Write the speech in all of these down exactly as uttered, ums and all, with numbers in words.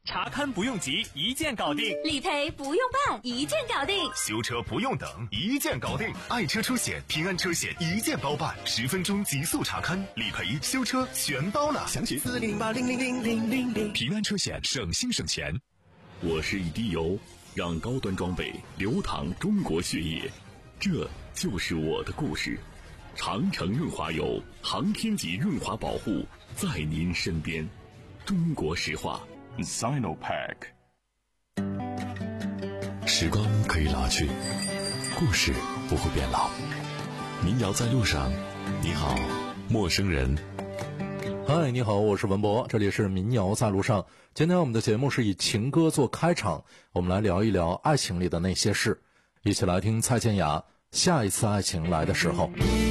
查看不用急，一键搞定； 理赔不用办，一键搞定； 修车不用等，一键搞定。爱车出险，平安车险一键包办，十分钟极速查看，理赔、修车全包了。详询四零八零零零零零零。平安车险，省心省钱。 我是一滴油，让高端装备流淌中国血液，这就是我的故事。长城润滑油，航天级润滑保护，在您身边。中国石化 Sinopec。 时光可以老去，故事不会变老。民谣在路上，你好，陌生人。 嗨，你好，我是文博，这里是民谣在路上。今天我们的节目是以情歌做开场，我们来聊一聊爱情里的那些事，一起来听蔡健雅下一次爱情来的时候。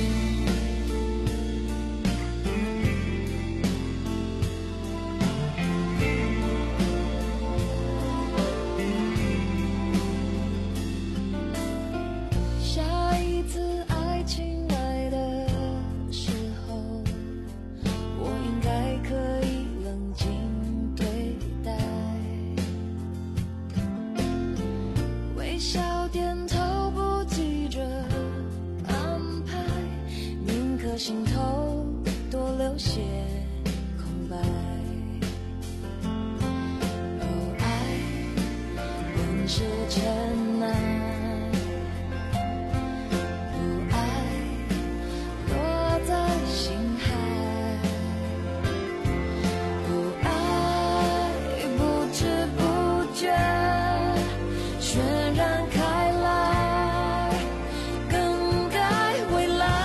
心头多留些空白。哦，爱本是尘埃，不爱落在心海，不爱不知不觉渲染开来，更改未来。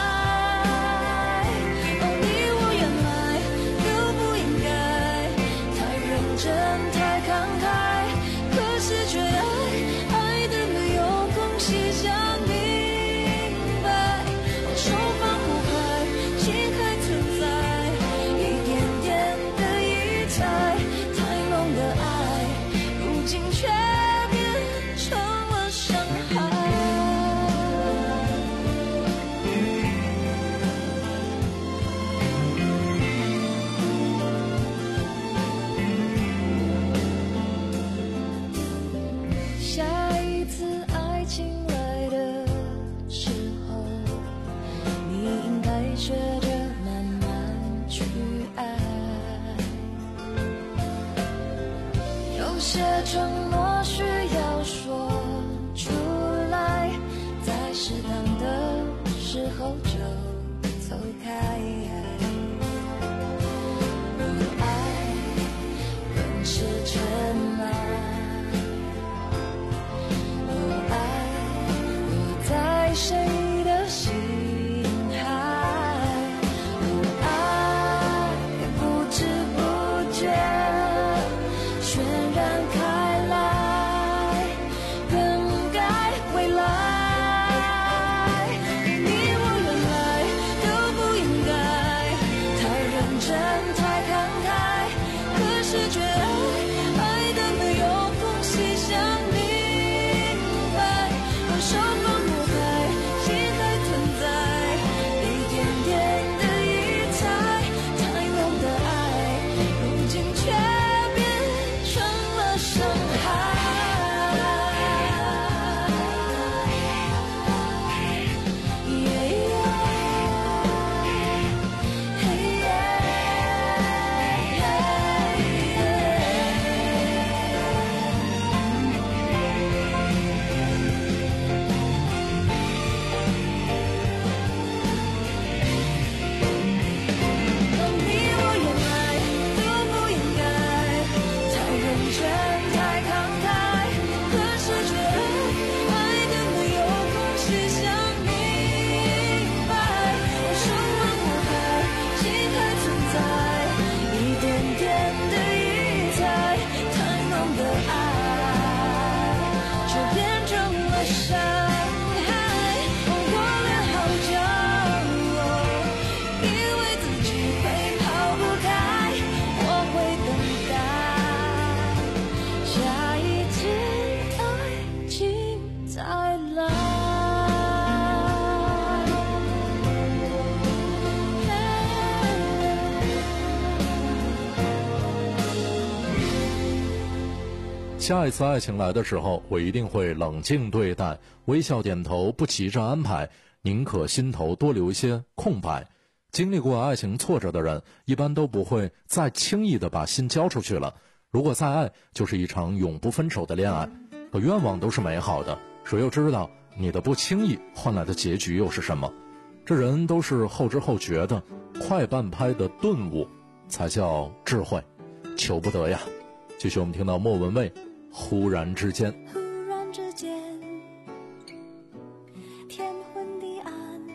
承诺需要说出来，在适当的时候就走开。不爱本是尘埃，不爱落在谁的心海，不爱不知不觉渲染开来，更改未来。你我原来都不应该太认真太慷慨，可是却爱爱的没有缝隙想明白，我手放不开，心还存在，一点点的疑猜，太浓的爱如今却变成了伤下一次爱情来的时候，我一定会冷静对待，微笑点头，不急着安排，宁可心头多留一些空白。经历过爱情挫折的人，一般都不会再轻易的把心交出去了。如果再爱，就是一场永不分手的恋爱。可愿望都是美好的，谁又知道你的不轻易换来的结局又是什么？这人都是后知后觉的，快半拍的顿悟才叫智慧，求不得呀。继续我们听到莫文蔚，忽然之间。 忽然之间，天昏地暗，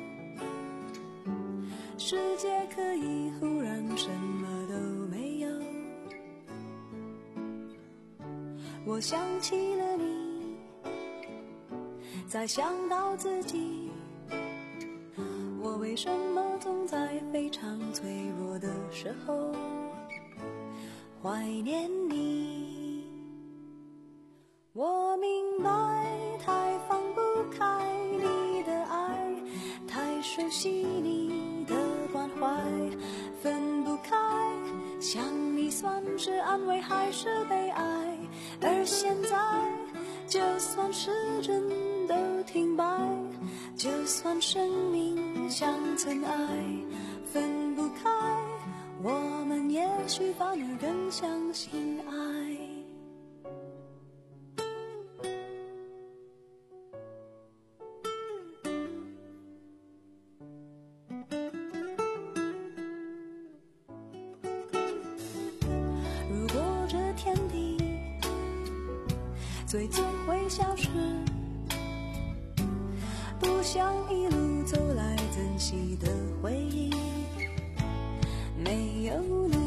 世界可以忽然什么都没有。我想起了你，再想到自己，我为什么总在非常脆弱的时候怀念你？我明白，太放不开你的爱，太熟悉你的关怀，分不开，想你算是安慰还是悲哀？而现在，就算时针都停摆，就算生命像尘埃，分不开，我们也许反而更相信爱。如果这天地最终会消失，不想一路走来珍惜的回忆没有你。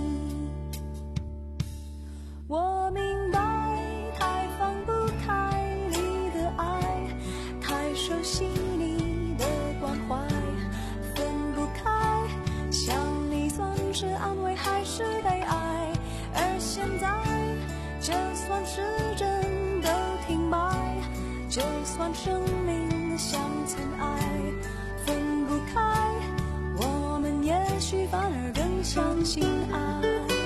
我明白，太放不开你的爱，太熟悉你的关怀，分不开，想你算是安慰还是悲哀？而现在，就算时针都停摆，就算生命像尘埃，分不开，我们也许反而更相信爱。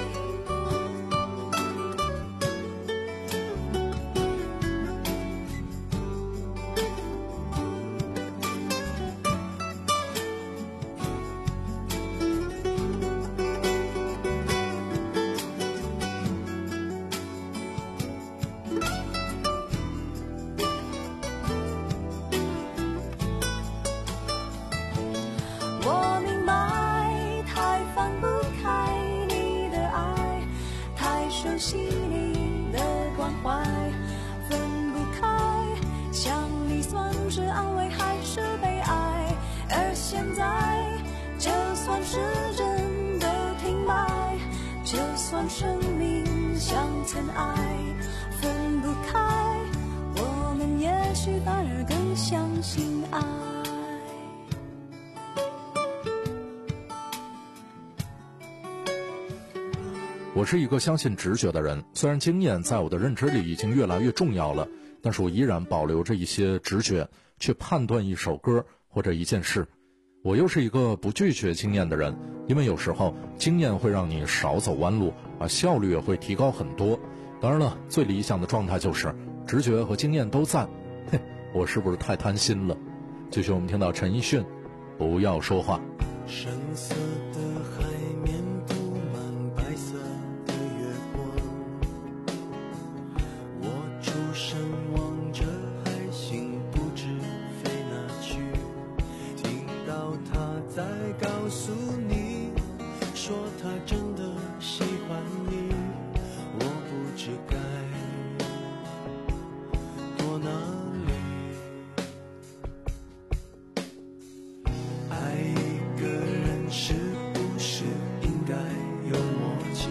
我明白，太放不开你的爱，太熟悉你的关怀，分不开，想你算是安慰还是悲哀？而现在，就算时针都停摆，就算生命像尘埃，分不开，我们也许反而更相信爱。 我是一个相信直觉的人，虽然经验在我的认知里已经越来越重要了，但是我依然保留着一些直觉去判断一首歌或者一件事。我又是一个不拒绝经验的人，因为有时候经验会让你少走弯路，啊，效率也会提高很多。当然了，最理想的状态就是直觉和经验都在。嘿，我是不是太贪心了？继续我们听到陈奕迅，不要说话。 深色的海面布满白色的月光，我出神望着海星不知飞哪去，听到他在告诉你，说他真的喜欢你，我不知该躲哪里。爱一个人是不是应该有默契？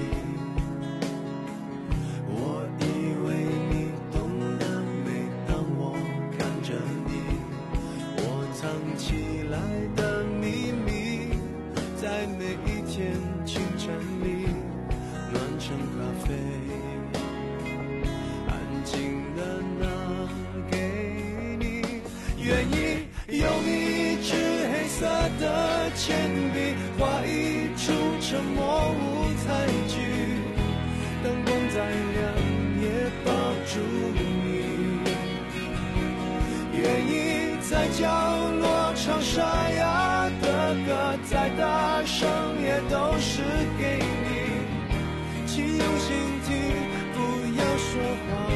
我以为你懂得，每当我看着你，我藏起来的秘密，在每一天清晨里暖成咖啡，安静的拿给你，愿意用一支黑色的铅笔画一出沉默舞台剧，灯光再亮也抱住你，愿意在角落唱沙哑的歌，再大声也都是给你，请用心听，不要说话。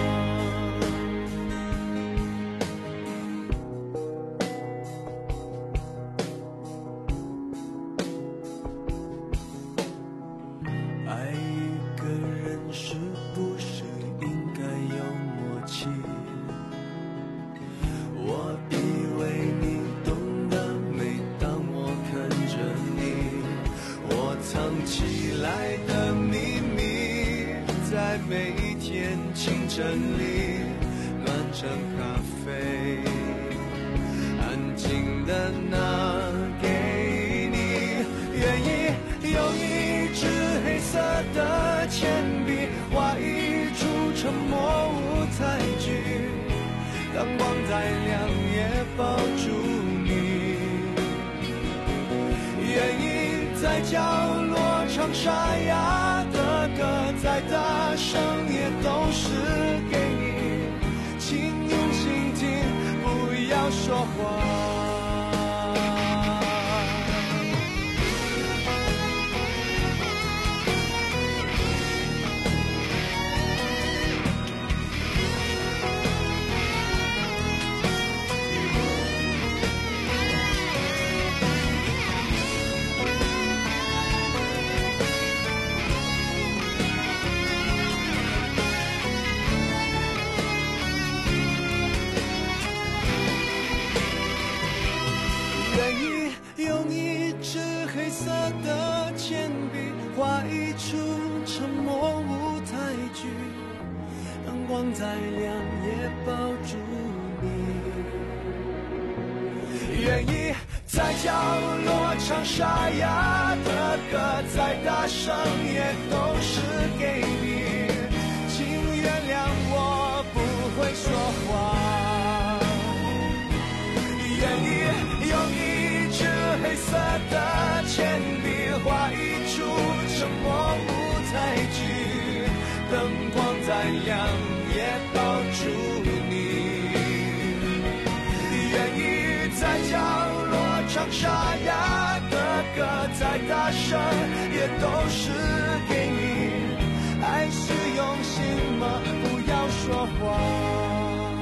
爱一个人是不是应该有默契？我以为你懂得，每当我看着你，我藏起来的秘密，在每一天清晨里暖成咖啡，安静的拿给你，愿意用一支黑色的铅笔画一出沉默舞台剧，当光再亮也抱住你，愿意在角落唱沙哑的歌，再大声也都是给你，请用心听，不要说话。用一支黑色的铅笔画一出沉默舞台剧，当光再亮也抱住你，愿意在角落唱沙哑的歌，再大声也都是给你，请原谅我不会说话，愿意用一支黑色的铅笔画一出沉默舞台剧，灯光再亮也抱住你，愿意在角落唱沙哑的歌，再大声也都是给你，爱是用心吗？不要说话。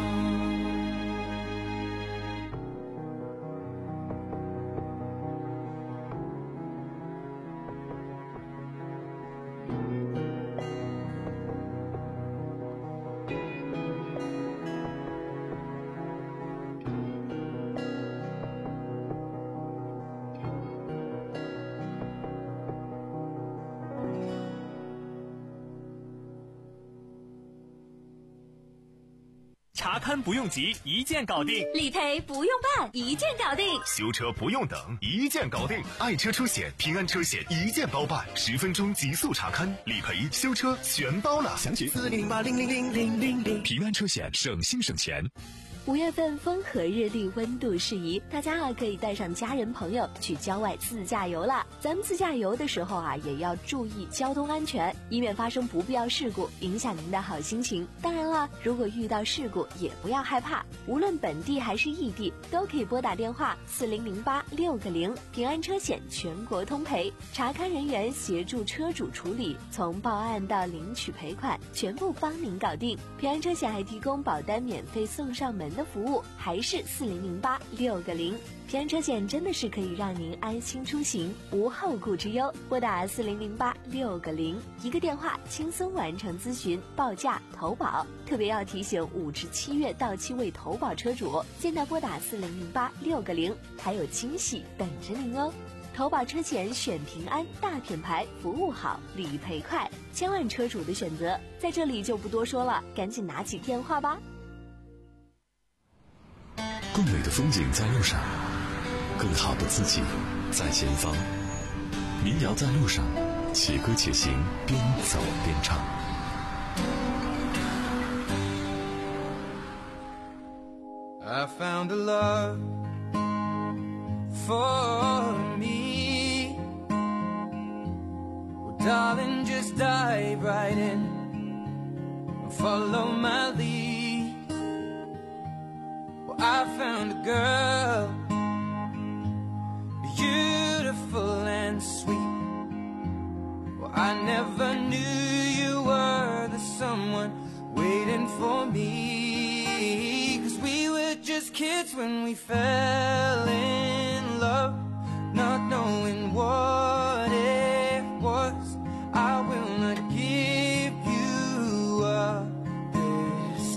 查勘不用急，一键搞定； 理赔不用办，一键搞定； 修车不用等，一键搞定。爱车出险，平安车险一键包办，十分钟极速查勘，理赔、修车全包了。详情四零零八零零零零零零。平安车险，省心省钱。 五月份风和日丽，温度适宜，大家啊可以带上家人朋友去郊外自驾游了。咱们自驾游的时候啊，也要注意交通安全，以免发生不必要事故，影响您的好心情。当然了，如果遇到事故，也不要害怕，无论本地还是异地，都可以拨打电话四零零八六个零，平安车险全国通赔，查勘人员协助车主处理，从报案到领取赔款，全部帮您搞定。平安车险还提供保单免费送上门的服务，还是四零零八六个零。平安车险真的是可以让您安心出行，无后顾之忧。拨打四零零八六个零，一个电话轻松完成咨询、报价、投保。特别要提醒五至七月到期未投保车主，现在拨打四零零八六个零，还有惊喜等着您哦。投保车险选平安，大品牌，服务好，理赔快，千万车主的选择，在这里就不多说了，赶紧拿起电话吧。 更美的风景在路上，更好的自己在前方。民谣在路上，且歌且行，边走边唱。 I found a love for me. Well, darling, just dive right in. follow my lead. Well, I found a girl, beautiful and sweet. Well, I never knew you were the someone waiting for me. 'Cause we were just kids when we fell in love, not knowing what it was. I will not give you up this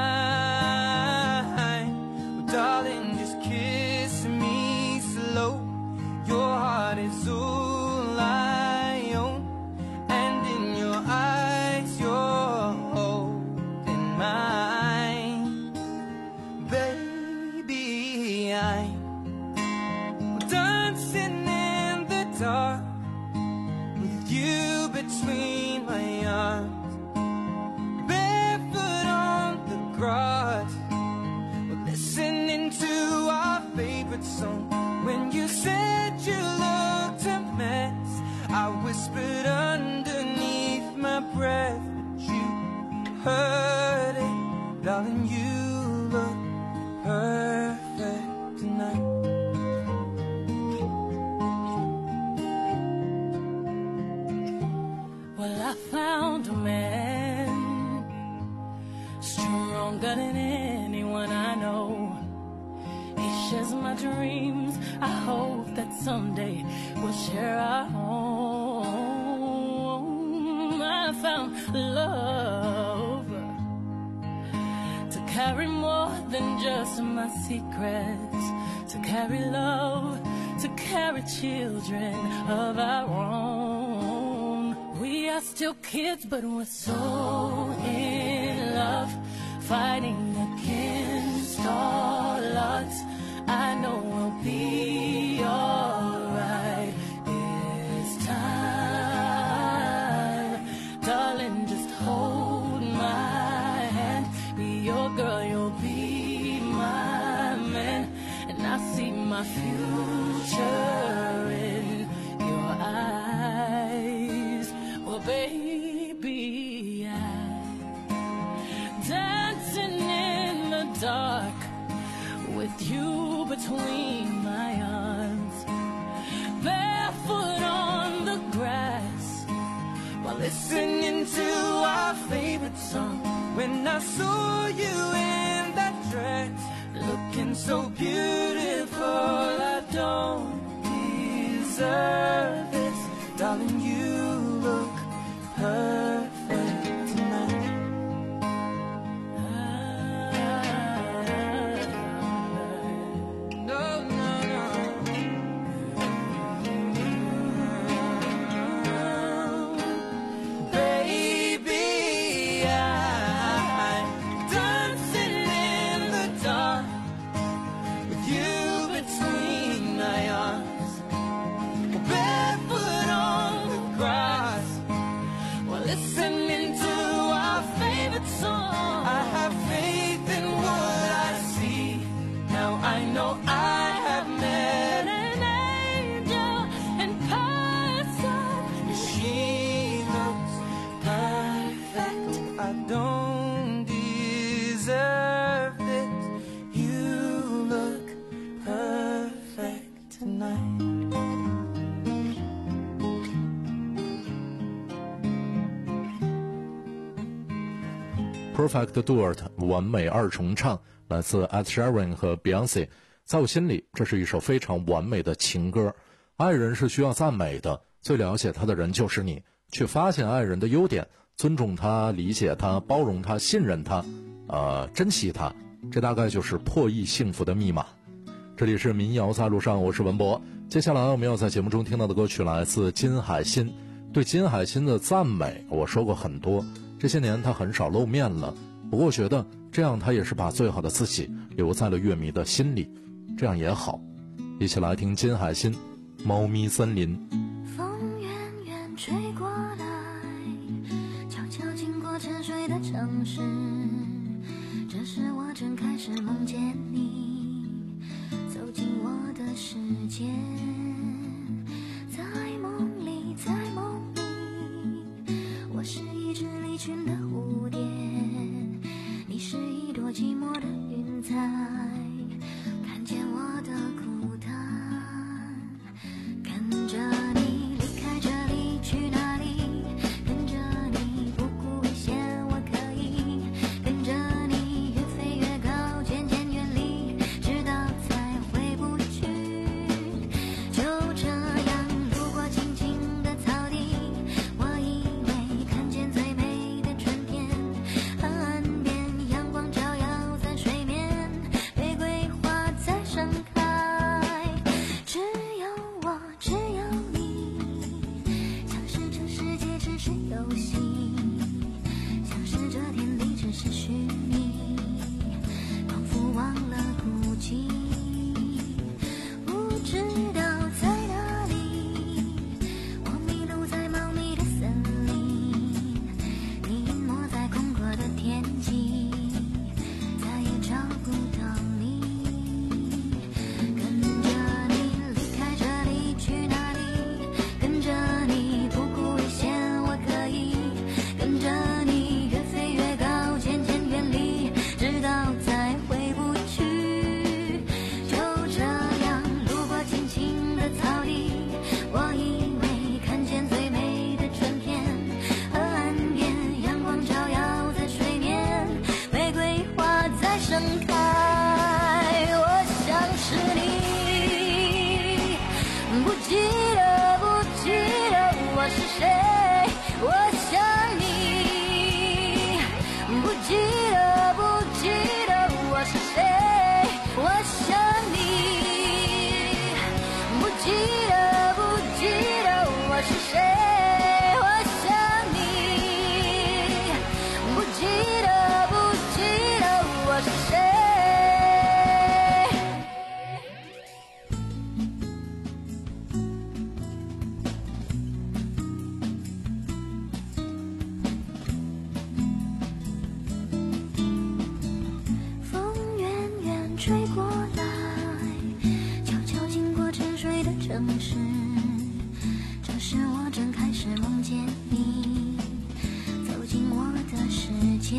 time. Well, darling, just kiss me slow. Your heart is all I own, and in your eyes you're holding mine. Baby, I'm dancing in the dark with you between my arms, barefoot on the grass. We're listening to our favorite song. When you said you looked a mess, I whispered underneath my breath, but you heard it. Darling, you look perfect tonight. Well, I found a man stronger than anyone I know. He shares my dreams. I hope that someday we'll share our home. I found love to carry more than just my secrets, to carry love, to carry children of our own. We are still kids, but we're so in love, fighting against all odds. I know we'll be alright this time. Darling, just hold my hand. Be your girl, you'll be my man. And I see my future in your eyes. Well, baby, I'm dancing in the dark with you between my arms, barefoot on the grass, while listening to our favorite song. When I saw you in that dress, looking so beautiful, I don't deserve this. Darling, you look perfect tonight. Perfect Duet 完美二重唱，来自 Ed Sheeran 和 Beyonce。在我心里，这是一首非常完美的情歌。爱人是需要赞美的，最了解他的人就是你。去发现爱人的优点，尊重他，理解他，包容他，信任他，呃，珍惜他，这大概就是破译幸福的密码。这里是民谣在路上，我是文博。接下来我们要在节目中听到的歌曲来自金海心。对金海心的赞美，我说过很多。这些年他很少露面了，不过我觉得这样他也是把最好的自己留在了乐迷的心里，这样也好。一起来听金海心《猫咪森林》。 风远远吹过来，悄悄经过沉睡的城市，这时我正开始梦见你走进我的世界，在梦里在梦里，我是一只离群的蝴蝶， 城市，这时我正开始梦见你走进我的世界，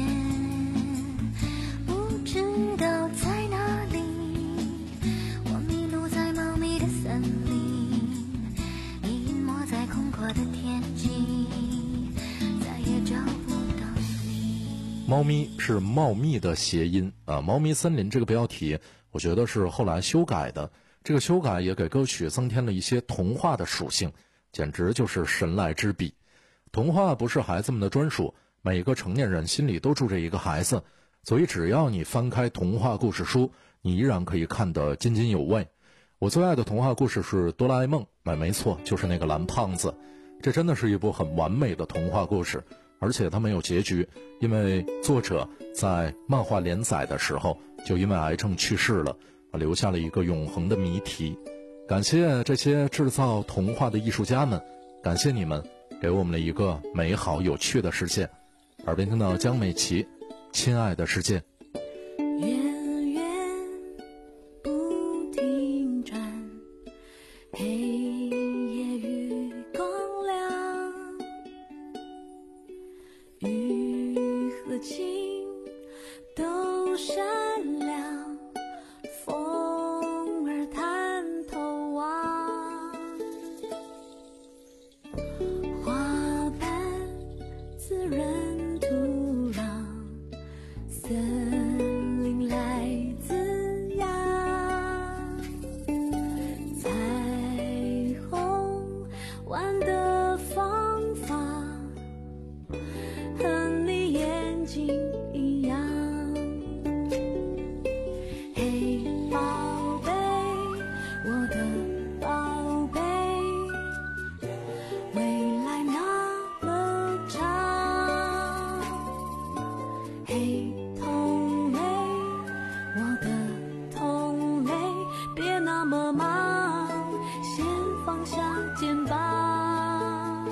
不知道在哪里，我迷路在茂密的森林，你隐没在空阔的天际，再也找不到你。 猫咪是茂密的谐音啊，猫咪森林这个标题我觉得是后来修改的，这个修改也给歌曲增添了一些童话的属性，简直就是神来之笔。童话不是孩子们的专属，每个成年人心里都住着一个孩子，所以只要你翻开童话故事书，你依然可以看得津津有味。我最爱的童话故事是哆啦 A 梦，哎，没错，就是那个蓝胖子。这真的是一部很完美的童话故事，而且它没有结局，因为作者在漫画连载的时候就因为癌症去世了，留下了一个永恒的谜题。感谢这些制造童话的艺术家们，感谢你们给我们了一个美好有趣的世界。耳边听到江美琪，亲爱的世界。 源源不停转，黑夜与光亮，雨和晴都闪亮，风儿探头望，花瓣滋润土壤，森林来滋养，彩虹玩的方法和你眼睛一样。嘿，宝贝，我的宝贝，未来那么长。嘿，同类，我的同类，别那么忙，先放下肩膀。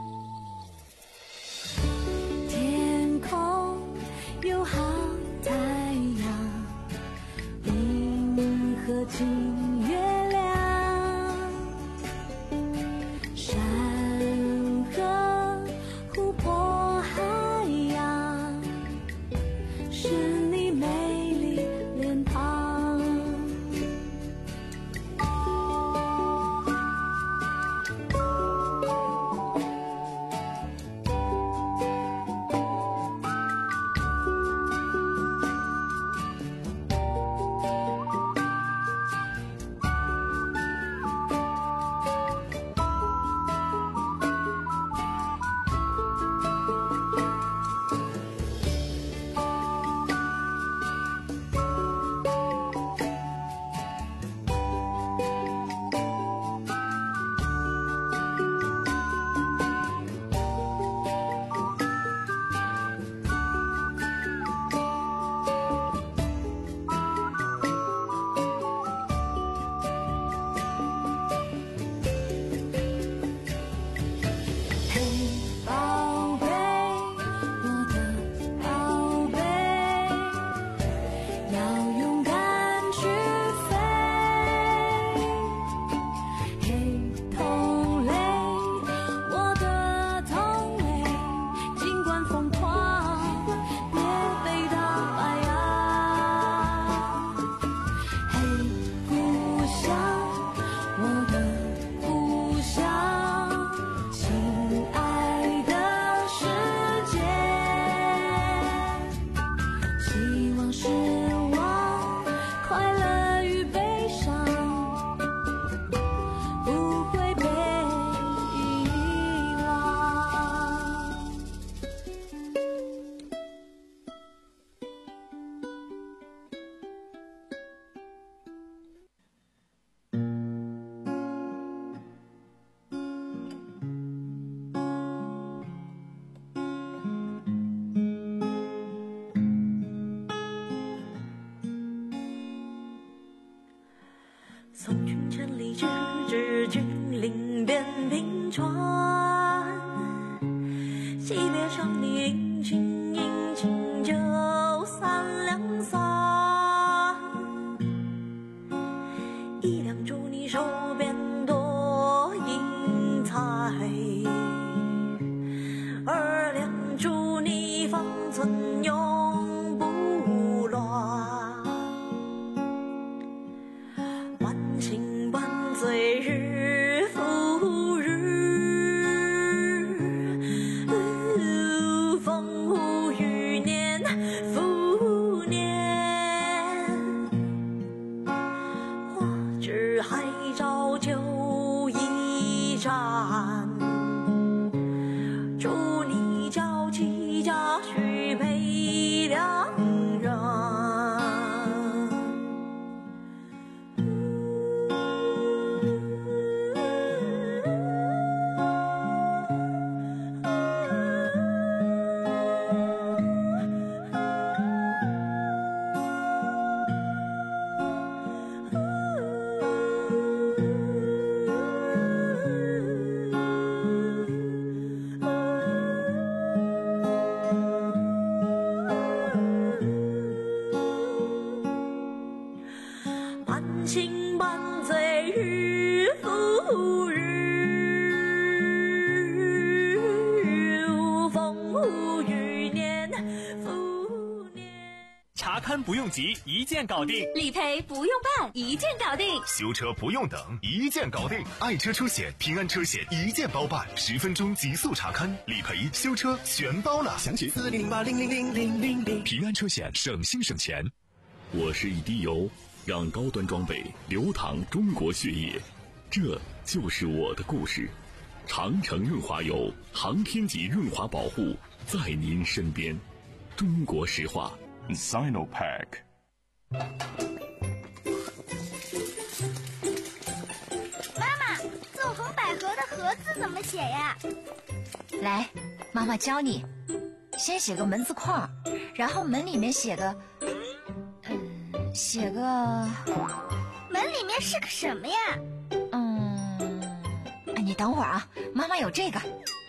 天空有好太阳，银河金月亮，山河湖泊海洋，是你美丽脸庞。嘿，宝贝，我的宝贝，要勇敢去飞。嘿，同类，我的同类，尽管疯狂，别被打败啊。嘿，故乡，我的故乡，亲爱的世界，希望失望，快乐与悲伤，不会被遗忘。从君千里之至君临边平川，惜别上你殷勤殷勤酒三两三，一两祝你手边多查看不用急，一键搞定； 理赔不用办，一键搞定； 修车不用等，一键搞定。爱车出险、平安车险一键包办，十分钟极速查看，理赔、修车全包了。详情四零零八零零零零零零。平安车险，省心省钱。 我是一滴油，让高端装备流淌中国血液，这就是我的故事。长城润滑油，航天级润滑保护，在您身边。中国石化 Sinopec。 妈妈，纵横捭阖的阖字怎么写呀？ 来，妈妈教你，先写个门字框，然后门里面写个嗯写个门里面是个什么呀？ 嗯你等会儿啊，妈妈有这个。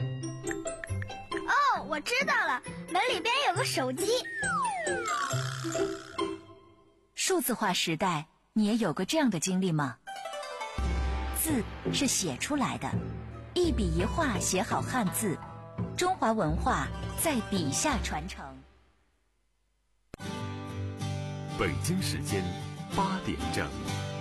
哦，我知道了，门里边有个手机。 数字化时代，你也有过这样的经历吗？字是写出来的，一笔一画写好汉字，中华文化在笔下传承。 北京时间八点正。